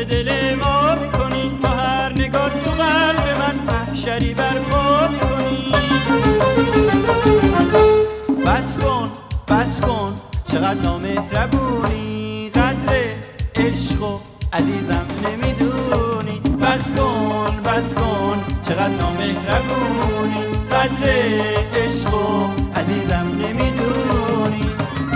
به دل ما میکنی، با هر نگاه تو قلب من محشری برپا میکنی. بس کن چقدر نامهربونی، قدر عشق و عزیزم نمیدونی. بس کن چقدر نامهربونی، قدر عشق و عزیزم نمیدونی.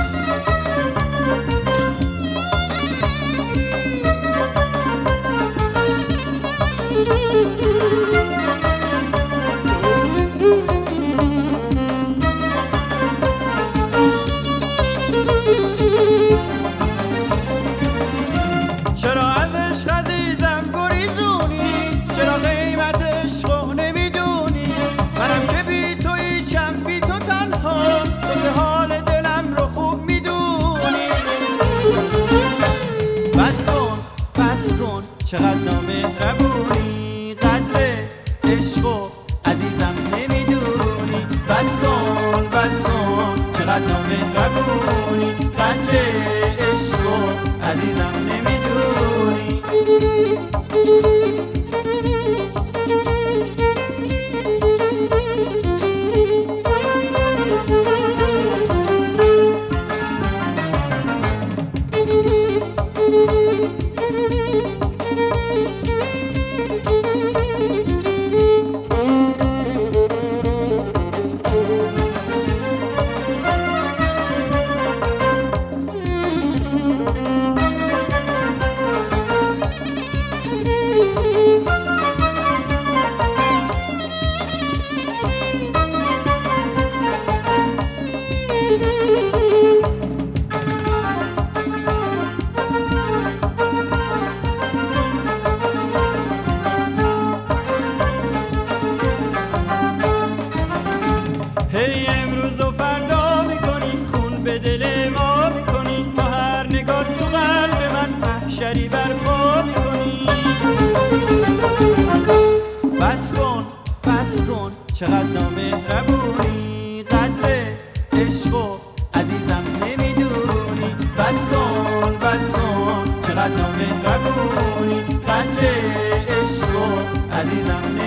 چرا از عشق عزیزم گریزونی، چرا قیمت عشق نمیدونی؟ منم که بی تو هیچم، بی تو تنها، تو که حال دلم رو خوب میدونی. بس کن چقدر نامهربونی، قدر عشق و عزیزم نمیدونی. بس کن چقدر نامهربونی، قدر عشق و عزیزم نمیدونی. هی امروز و فردا میکنی، خون به دل ما میکنی، با هر نگاه تو قلب من محشری برپا میکنی. بس کن چقدر نامهربونی، قدر عشق و عزیزم نمیدونی. بس کن چقدر نامهربونی، قدر عشق و عزیزم